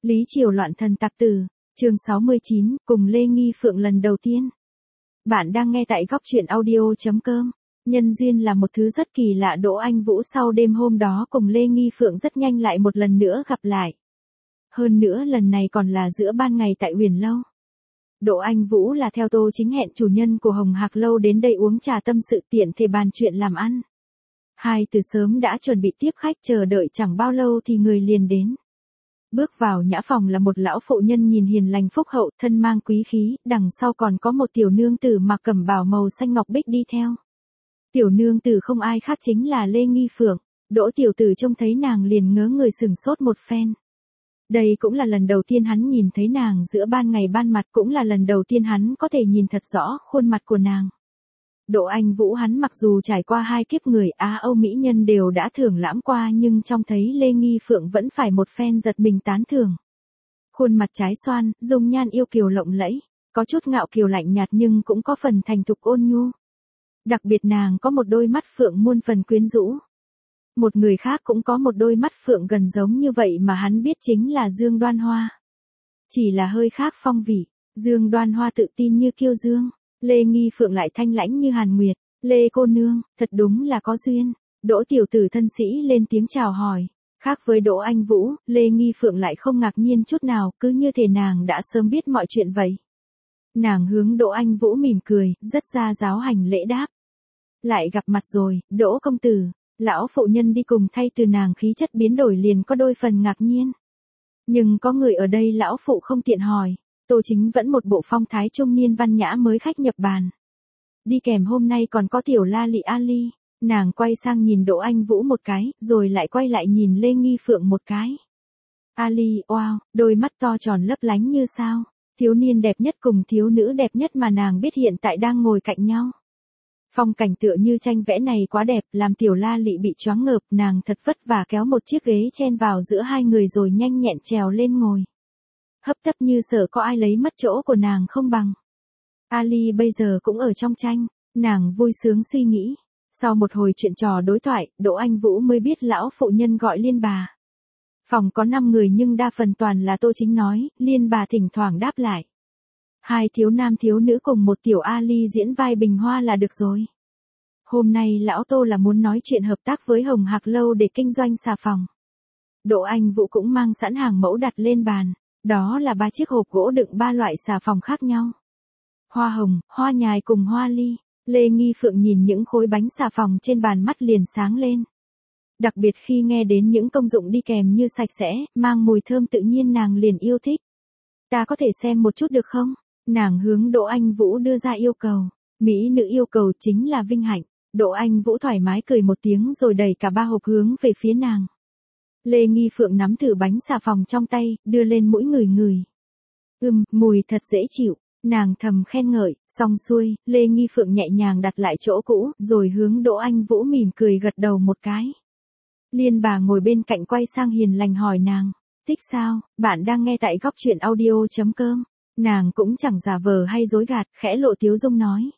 Lý Triều loạn thần tặc tử, chương 69, cùng Lê Nghi Phượng lần đầu tiên. Bạn đang nghe tại góc truyện audio.com. Nhân duyên là một thứ rất kỳ lạ. Đỗ Anh Vũ sau đêm hôm đó cùng Lê Nghi Phượng rất nhanh lại một lần nữa gặp lại. Hơn nữa lần này còn là giữa ban ngày tại Huyền Lâu. Đỗ Anh Vũ là theo Tô Chính hẹn chủ nhân của Hồng Hạc Lâu đến đây uống trà tâm sự tiện thể bàn chuyện làm ăn. Hai từ sớm đã chuẩn bị tiếp khách, chờ đợi chẳng bao lâu thì người liền đến. Bước vào nhã phòng là một lão phụ nhân nhìn hiền lành phúc hậu, thân mang quý khí, đằng sau còn có một tiểu nương tử mặc cẩm bào màu xanh ngọc bích đi theo. Tiểu nương tử không ai khác chính là Lê Nghi Phượng. Đỗ tiểu tử trông thấy nàng liền ngớ người sửng sốt một phen. Đây cũng là lần đầu tiên hắn nhìn thấy nàng giữa ban ngày ban mặt, cũng là lần đầu tiên hắn có thể nhìn thật rõ khuôn mặt của nàng. Đỗ Anh Vũ hắn mặc dù trải qua hai kiếp người Á Âu mỹ nhân đều đã thưởng lãm qua, nhưng trông thấy Lê Nghi Phượng vẫn phải một phen giật mình tán thưởng. Khuôn mặt trái xoan, dung nhan yêu kiều lộng lẫy, có chút ngạo kiều lạnh nhạt nhưng cũng có phần thành thục ôn nhu. Đặc biệt nàng có một đôi mắt phượng muôn phần quyến rũ. Một người khác cũng có một đôi mắt phượng gần giống như vậy mà hắn biết chính là Dương Đoan Hoa. Chỉ là hơi khác phong vị, Dương Đoan Hoa tự tin như kiêu dương. Lê Nghi Phượng lại thanh lãnh như Hàn Nguyệt. Lê cô nương, thật đúng là có duyên. Đỗ tiểu tử thân sĩ lên tiếng chào hỏi. Khác với Đỗ Anh Vũ, Lê Nghi Phượng lại không ngạc nhiên chút nào, cứ như thể nàng đã sớm biết mọi chuyện vậy. Nàng hướng Đỗ Anh Vũ mỉm cười, rất ra giáo hành lễ đáp. Lại gặp mặt rồi, Đỗ công tử. Lão phụ nhân đi cùng thay từ nàng khí chất biến đổi liền có đôi phần ngạc nhiên. Nhưng có người ở đây lão phụ không tiện hỏi. Tô Chính vẫn một bộ phong thái trung niên văn nhã mới khách nhập bàn. Đi kèm hôm nay còn có tiểu la lị Ali. Nàng quay sang nhìn Đỗ Anh Vũ một cái, rồi lại quay lại nhìn Lê Nghi Phượng một cái. Ali, wow, đôi mắt to tròn lấp lánh như sao. Thiếu niên đẹp nhất cùng thiếu nữ đẹp nhất mà nàng biết hiện tại đang ngồi cạnh nhau. Phong cảnh tựa như tranh vẽ này quá đẹp, làm tiểu la lị bị choáng ngợp. Nàng thật vất vả kéo một chiếc ghế chen vào giữa hai người rồi nhanh nhẹn trèo lên ngồi. Hấp tấp như sợ có ai lấy mất chỗ của nàng không bằng. Ali bây giờ cũng ở trong tranh, nàng vui sướng suy nghĩ. Sau một hồi chuyện trò đối thoại, Đỗ Anh Vũ mới biết lão phụ nhân gọi Liên bà. Phòng có 5 người nhưng đa phần toàn là Tô Chính nói, Liên bà thỉnh thoảng đáp lại. Hai thiếu nam thiếu nữ cùng một tiểu Ali diễn vai bình hoa là được rồi. Hôm nay lão Tô là muốn nói chuyện hợp tác với Hồng Hạc Lâu để kinh doanh xà phòng. Đỗ Anh Vũ cũng mang sẵn hàng mẫu đặt lên bàn. Đó là 3 chiếc hộp gỗ đựng 3 loại xà phòng khác nhau. Hoa hồng, hoa nhài cùng hoa ly. Lê Nghi Phượng nhìn những khối bánh xà phòng trên bàn mắt liền sáng lên. Đặc biệt khi nghe đến những công dụng đi kèm như sạch sẽ, mang mùi thơm tự nhiên nàng liền yêu thích. Ta có thể xem một chút được không? Nàng hướng Đỗ Anh Vũ đưa ra yêu cầu. Mỹ nữ yêu cầu chính là vinh hạnh. Đỗ Anh Vũ thoải mái cười một tiếng rồi đẩy cả 3 hộp hướng về phía nàng. Lê Nghi Phượng nắm thử bánh xà phòng trong tay, đưa lên mũi ngửi ngửi. Mùi thật dễ chịu, nàng thầm khen ngợi. Xong xuôi, Lê Nghi Phượng nhẹ nhàng đặt lại chỗ cũ, rồi hướng Đỗ Anh Vũ mỉm cười gật đầu một cái. Liên bà ngồi bên cạnh quay sang hiền lành hỏi nàng, thích sao? Bạn đang nghe tại góc truyện audio.com. Nàng cũng chẳng giả vờ hay dối gạt, khẽ lộ tiếu dung nói.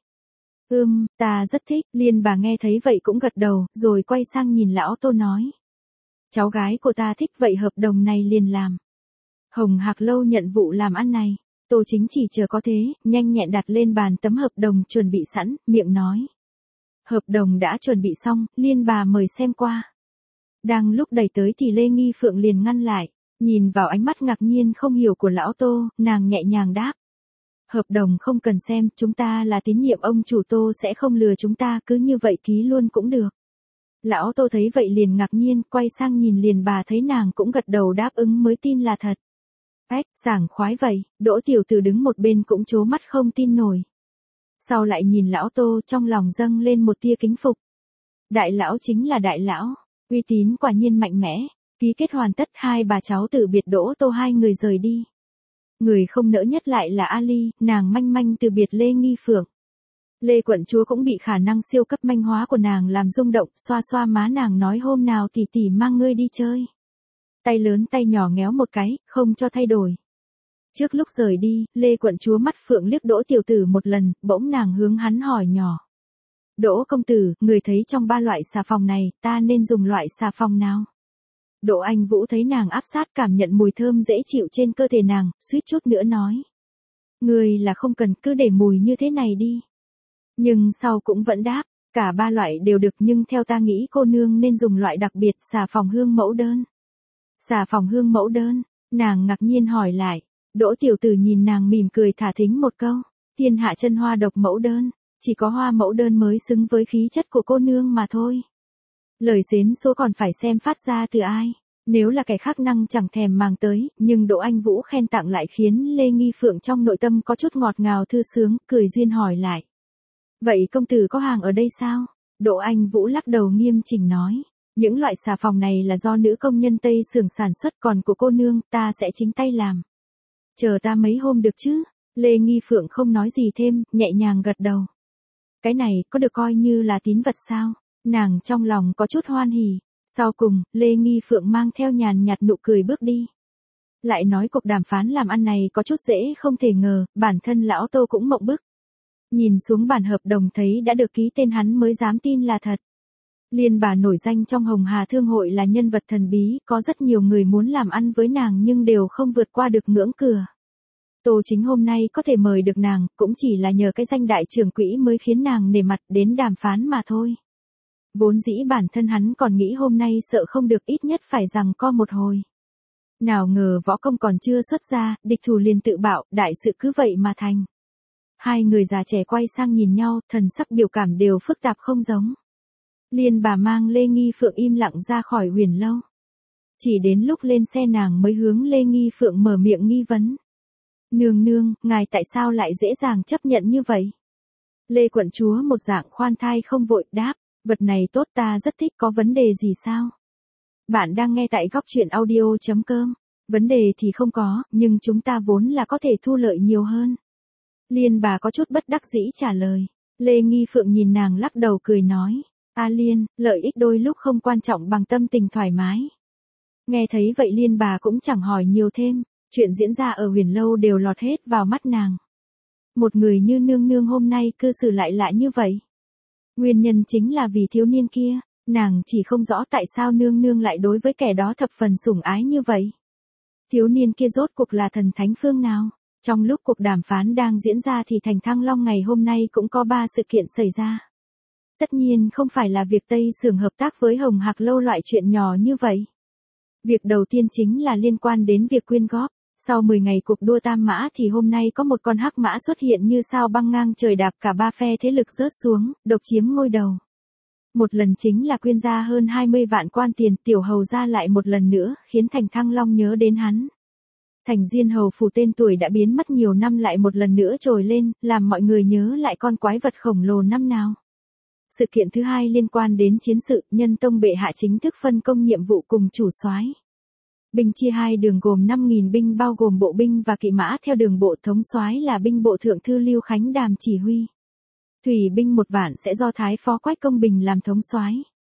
Ta rất thích. Liên bà nghe thấy vậy cũng gật đầu, rồi quay sang nhìn lão Tô nói. Cháu gái của ta thích vậy hợp đồng này liền làm. Hồng Hạc Lâu nhận vụ làm ăn này. Tô Chính chỉ chờ có thế, nhanh nhẹn đặt lên bàn tấm hợp đồng chuẩn bị sẵn, miệng nói. Hợp đồng đã chuẩn bị xong, Liên bà mời xem qua. Đang lúc đẩy tới thì Lê Nghi Phượng liền ngăn lại, nhìn vào ánh mắt ngạc nhiên không hiểu của lão Tô, nàng nhẹ nhàng đáp. Hợp đồng không cần xem, chúng ta là tín nhiệm ông chủ Tô sẽ không lừa chúng ta, cứ như vậy ký luôn cũng được. Lão Tô thấy vậy liền ngạc nhiên, quay sang nhìn Liên bà thấy nàng cũng gật đầu đáp ứng mới tin là thật. Sảng khoái vậy. Đỗ tiểu tử đứng một bên cũng trố mắt không tin nổi. Sau lại nhìn lão Tô trong lòng dâng lên một tia kính phục. Đại lão chính là đại lão, uy tín quả nhiên mạnh mẽ. Ký kết hoàn tất, hai bà cháu từ biệt Đỗ Tô hai người rời đi. Người không nỡ nhất lại là Ali, nàng manh manh từ biệt Lê Nghi Phượng. Lê quận chúa cũng bị khả năng siêu cấp manh hóa của nàng làm rung động, xoa xoa má nàng nói hôm nào tỷ tỷ mang ngươi đi chơi. Tay lớn tay nhỏ ngéo một cái, không cho thay đổi. Trước lúc rời đi, Lê quận chúa mắt phượng liếc Đỗ tiểu tử một lần, bỗng nàng hướng hắn hỏi nhỏ. Đỗ công tử, người thấy trong 3 loại xà phòng này, ta nên dùng loại xà phòng nào? Đỗ Anh Vũ thấy nàng áp sát, cảm nhận mùi thơm dễ chịu trên cơ thể nàng, suýt chút nữa nói. Người là không cần, cứ để mùi như thế này đi. Nhưng sau cũng vẫn đáp, cả ba loại đều được, nhưng theo ta nghĩ cô nương nên dùng loại đặc biệt, xà phòng hương mẫu đơn. Xà phòng hương mẫu đơn, nàng ngạc nhiên hỏi lại. Đỗ tiểu tử nhìn nàng mỉm cười thả thính một câu, thiên hạ chân hoa độc mẫu đơn, chỉ có hoa mẫu đơn mới xứng với khí chất của cô nương mà thôi. Lời xến số còn phải xem phát ra từ ai, nếu là kẻ khác năng chẳng thèm màng tới, nhưng Đỗ Anh Vũ khen tặng lại khiến Lê Nghi Phượng trong nội tâm có chút ngọt ngào thư sướng, cười duyên hỏi lại. Vậy công tử có hàng ở đây sao? Đỗ Anh Vũ lắc đầu nghiêm chỉnh nói. Những loại xà phòng này là do nữ công nhân Tây xưởng sản xuất, còn của cô nương ta sẽ chính tay làm. Chờ ta mấy hôm được chứ? Lê Nghi Phượng không nói gì thêm, nhẹ nhàng gật đầu. Cái này có được coi như là tín vật sao? Nàng trong lòng có chút hoan hỉ. Sau cùng, Lê Nghi Phượng mang theo nhàn nhạt nụ cười bước đi. Lại nói cuộc đàm phán làm ăn này có chút dễ không thể ngờ, bản thân lão Tô cũng mộng bức. Nhìn xuống bản hợp đồng thấy đã được ký tên hắn mới dám tin là thật. Liên bà nổi danh trong Hồng Hà Thương hội là nhân vật thần bí, có rất nhiều người muốn làm ăn với nàng nhưng đều không vượt qua được ngưỡng cửa. Tô Chính hôm nay có thể mời được nàng, cũng chỉ là nhờ cái danh đại trưởng quỹ mới khiến nàng nể mặt đến đàm phán mà thôi. Vốn dĩ bản thân hắn còn nghĩ hôm nay sợ không được, ít nhất phải giằng co một hồi. Nào ngờ võ công còn chưa xuất ra, địch thủ liền tự bảo, đại sự cứ vậy mà thành. Hai người già trẻ quay sang nhìn nhau, thần sắc biểu cảm đều phức tạp không giống. Liên bà mang Lê Nghi Phượng im lặng ra khỏi Huyền Lâu. Chỉ đến lúc lên xe nàng mới hướng Lê Nghi Phượng mở miệng nghi vấn. Nương nương, ngài tại sao lại dễ dàng chấp nhận như vậy? Lê quận chúa một dạng khoan thai không vội đáp, vật này tốt ta rất thích, có vấn đề gì sao? Bạn đang nghe tại góc truyện audio.com. Vấn đề thì không có, nhưng chúng ta vốn là có thể thu lợi nhiều hơn. Liên bà có chút bất đắc dĩ trả lời. Lê Nghi Phượng nhìn nàng lắc đầu cười nói. A Liên, lợi ích đôi lúc không quan trọng bằng tâm tình thoải mái. Nghe thấy vậy Liên bà cũng chẳng hỏi nhiều thêm, chuyện diễn ra ở Huyền Lâu đều lọt hết vào mắt nàng. Một người như nương nương hôm nay cư xử lại lạ như vậy. Nguyên nhân chính là vì thiếu niên kia, nàng chỉ không rõ tại sao nương nương lại đối với kẻ đó thập phần sủng ái như vậy. Thiếu niên kia rốt cuộc là thần thánh phương nào? Trong lúc cuộc đàm phán đang diễn ra thì thành Thăng Long ngày hôm nay cũng có 3 sự kiện xảy ra. Tất nhiên không phải là việc Tây xưởng hợp tác với Hồng Hạc Lâu loại chuyện nhỏ như vậy. Việc đầu tiên chính là liên quan đến việc quyên góp. Sau 10 ngày cuộc đua tam mã thì hôm nay có một con hắc mã xuất hiện như sao băng ngang trời, đạp cả ba phe thế lực rớt xuống, độc chiếm ngôi đầu. Một lần chính là quyên ra hơn 20 vạn quan tiền, tiểu hầu ra lại một lần nữa, khiến thành Thăng Long nhớ đến hắn. Thành Diên hầu phủ tên tuổi đã biến mất nhiều năm lại một lần nữa trồi lên, làm mọi người nhớ lại con quái vật khổng lồ năm nào. Sự kiện thứ hai liên quan đến chiến sự, Nhân Tông bệ hạ chính thức phân công nhiệm vụ cùng chủ soái. Binh chia hai đường gồm 5.000 binh bao gồm bộ binh và kỵ mã theo đường bộ, thống soái là binh bộ thượng thư Lưu Khánh Đàm chỉ huy. Thủy binh 1 vạn sẽ do Thái phó Quách Công Bình làm thống soái.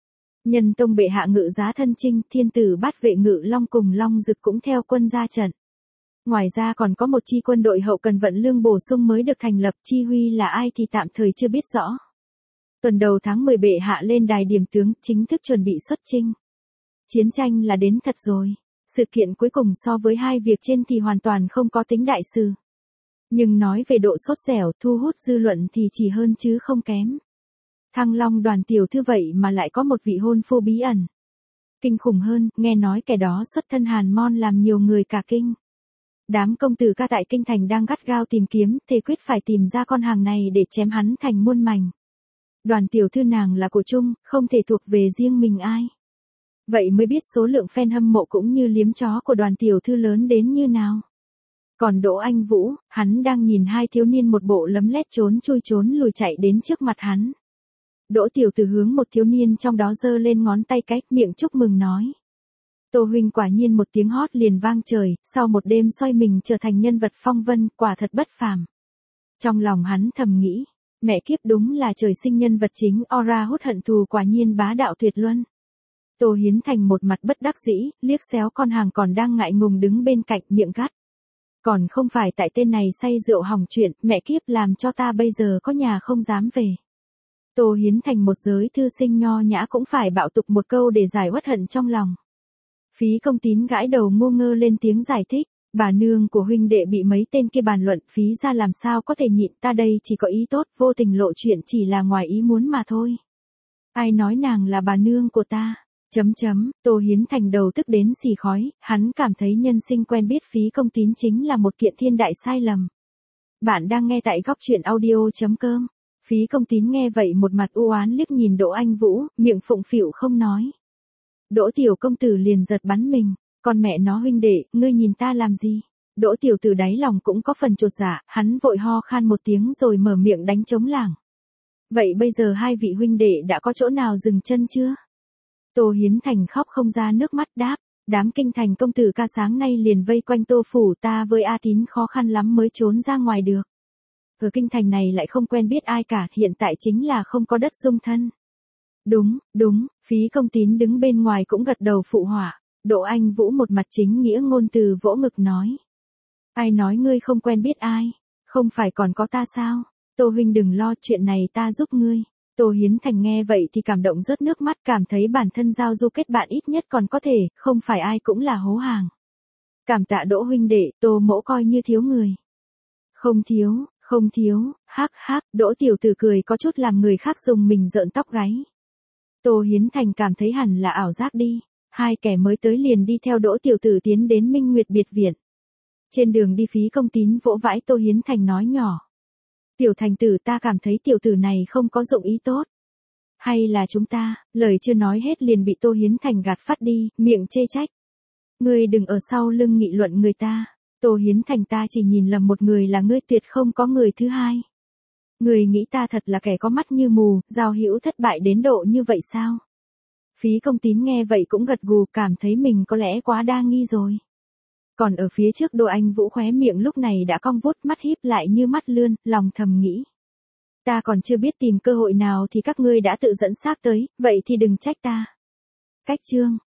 Nhân Tông bệ hạ ngự giá thân chinh, thiên tử bát vệ ngự long cùng long dực cũng theo quân ra trận. Ngoài ra còn có một chi quân đội hậu cần vận lương bổ sung mới được thành lập, chi huy là ai thì tạm thời chưa biết rõ. Tuần đầu tháng 10 bệ hạ lên đài điểm tướng, chính thức chuẩn bị xuất chinh. Chiến tranh là đến thật rồi. Sự kiện cuối cùng so với hai việc trên thì hoàn toàn không có tính đại sự. Nhưng nói về độ sốt dẻo, thu hút dư luận thì chỉ hơn chứ không kém. Thăng Long Đoàn tiểu thư vậy mà lại có một vị hôn phu bí ẩn. Kinh khủng hơn, nghe nói kẻ đó xuất thân Hàn Môn làm nhiều người cả kinh. Đám công tử ca tại kinh thành đang gắt gao tìm kiếm, thề quyết phải tìm ra con hàng này để chém hắn thành muôn mảnh. Đoàn tiểu thư nàng là của chung, không thể thuộc về riêng mình ai. Vậy mới biết số lượng fan hâm mộ cũng như liếm chó của đoàn tiểu thư lớn đến như nào. Còn Đỗ Anh Vũ, hắn đang nhìn hai thiếu niên một bộ lấm lét trốn chui trốn lùi chạy đến trước mặt hắn. Đỗ tiểu tử hướng một thiếu niên trong đó giơ lên ngón tay cái, miệng chúc mừng nói. Tô huynh quả nhiên một tiếng hót liền vang trời, sau một đêm xoay mình trở thành nhân vật phong vân, quả thật bất phàm. Trong lòng hắn thầm nghĩ, mẹ kiếp đúng là trời sinh nhân vật chính, aura hút hận thù quả nhiên bá đạo tuyệt luân. Tô Hiến Thành một mặt bất đắc dĩ, liếc xéo con hàng còn đang ngại ngùng đứng bên cạnh, miệng gắt. Còn không phải tại tên này say rượu hỏng chuyện, mẹ kiếp làm cho ta bây giờ có nhà không dám về. Tô Hiến Thành một giới thư sinh nho nhã cũng phải bạo tục một câu để giải uất hận trong lòng. Phí Công Tín gãi đầu ngu ngơ lên tiếng giải thích. Bà nương của huynh đệ bị mấy tên kia bàn luận, phí ra làm sao có thể nhịn, ta đây chỉ có ý tốt, vô tình lộ chuyện chỉ là ngoài ý muốn mà thôi. Ai nói nàng là bà nương của ta? Tô Hiến Thành đầu tức đến xì khói, hắn cảm thấy nhân sinh quen biết Phí Công Tín chính là một kiện thiên đại sai lầm. Bạn đang nghe tại góc truyện audio.com. Phí Công Tín nghe vậy một mặt u oán liếc nhìn Đỗ Anh Vũ, miệng phụng phịu không nói. Đỗ tiểu công tử liền giật bắn mình, con mẹ nó huynh đệ, ngươi nhìn ta làm gì? Đỗ tiểu tử đáy lòng cũng có phần chột dạ, hắn vội ho khan một tiếng rồi mở miệng đánh trống lảng. Vậy bây giờ hai vị huynh đệ đã có chỗ nào dừng chân chưa? Tô Hiến Thành khóc không ra nước mắt đáp, đám kinh thành công tử ca sáng nay liền vây quanh Tô phủ, ta với A Tín khó khăn lắm mới trốn ra ngoài được. Ở kinh thành này lại không quen biết ai cả, hiện tại chính là không có đất dung thân. Đúng, Phí Công Tín đứng bên ngoài cũng gật đầu phụ họa. Đỗ Anh Vũ một mặt chính nghĩa ngôn từ vỗ ngực nói. Ai nói ngươi không quen biết ai? Không phải còn có ta sao? Tô huynh đừng lo, chuyện này ta giúp ngươi. Tô Hiến Thành nghe vậy thì cảm động rớt nước mắt, cảm thấy bản thân giao du kết bạn ít nhất còn có thể, không phải ai cũng là hố hàng. Cảm tạ Đỗ huynh đệ, Tô mỗ coi như thiếu người. Không thiếu, hắc, Đỗ tiểu tử cười có chút làm người khác dùng mình rợn tóc gáy. Tô Hiến Thành cảm thấy hẳn là ảo giác đi. Hai kẻ mới tới liền đi theo Đỗ tiểu tử tiến đến Minh Nguyệt biệt viện. Trên đường đi Phí Công Tín vỗ vãi Tô Hiến Thành nói nhỏ. Tiểu thành tử, ta cảm thấy tiểu tử này không có dụng ý tốt. Hay là chúng ta, lời chưa nói hết liền bị Tô Hiến Thành gạt phát đi, miệng chê trách. Ngươi đừng ở sau lưng nghị luận người ta. Tô Hiến Thành, ta chỉ nhìn lầm một người là ngươi, tuyệt không có người thứ hai. Ngươi nghĩ ta thật là kẻ có mắt như mù, giao hữu thất bại đến độ như vậy sao? Phí Công Tín nghe vậy cũng gật gù, cảm thấy mình có lẽ quá đa nghi rồi. Còn ở phía trước Đỗ Anh Vũ khóe miệng lúc này đã cong vút, mắt híp lại như mắt lươn, lòng thầm nghĩ. Ta còn chưa biết tìm cơ hội nào thì các ngươi đã tự dẫn xác tới, vậy thì đừng trách ta. Cách chương